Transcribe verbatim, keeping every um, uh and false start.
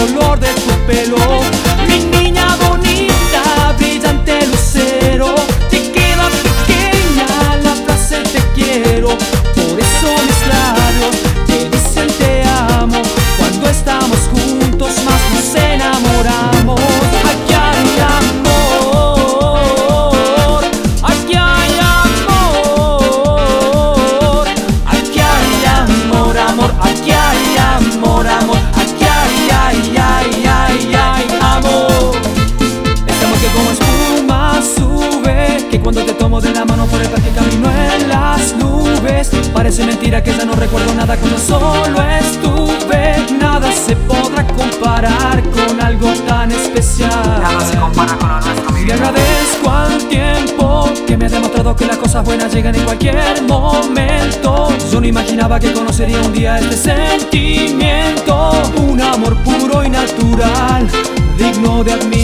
olor de tu pelo. Mi niña bonita, brillante lucero, te queda pequeña la frase te quiero. Por eso mis labios te dicen te amo. Cuando estamos juntos más nos enamoramos. Aquí hay amor, aquí hay amor, aquí hay amor, amor, aquí hay amor, amor, aquí hay, ay, ay, ay, ay, amor. Este amor que como espuma sube, que cuando te tomo de la mano por el parque camino en las nubes. Parece mentira que ya no recuerdo nada cuando solo estuve. Nada se podrá comparar con algo tan especial. Nada se compara con lo nuestro, mi Y vida. agradezco al tiempo que me ha demostrado que las cosas buenas llegan en cualquier momento. Yo no imaginaba que conocería un día este sentimiento. Un amor puro y natural, digno de admirar.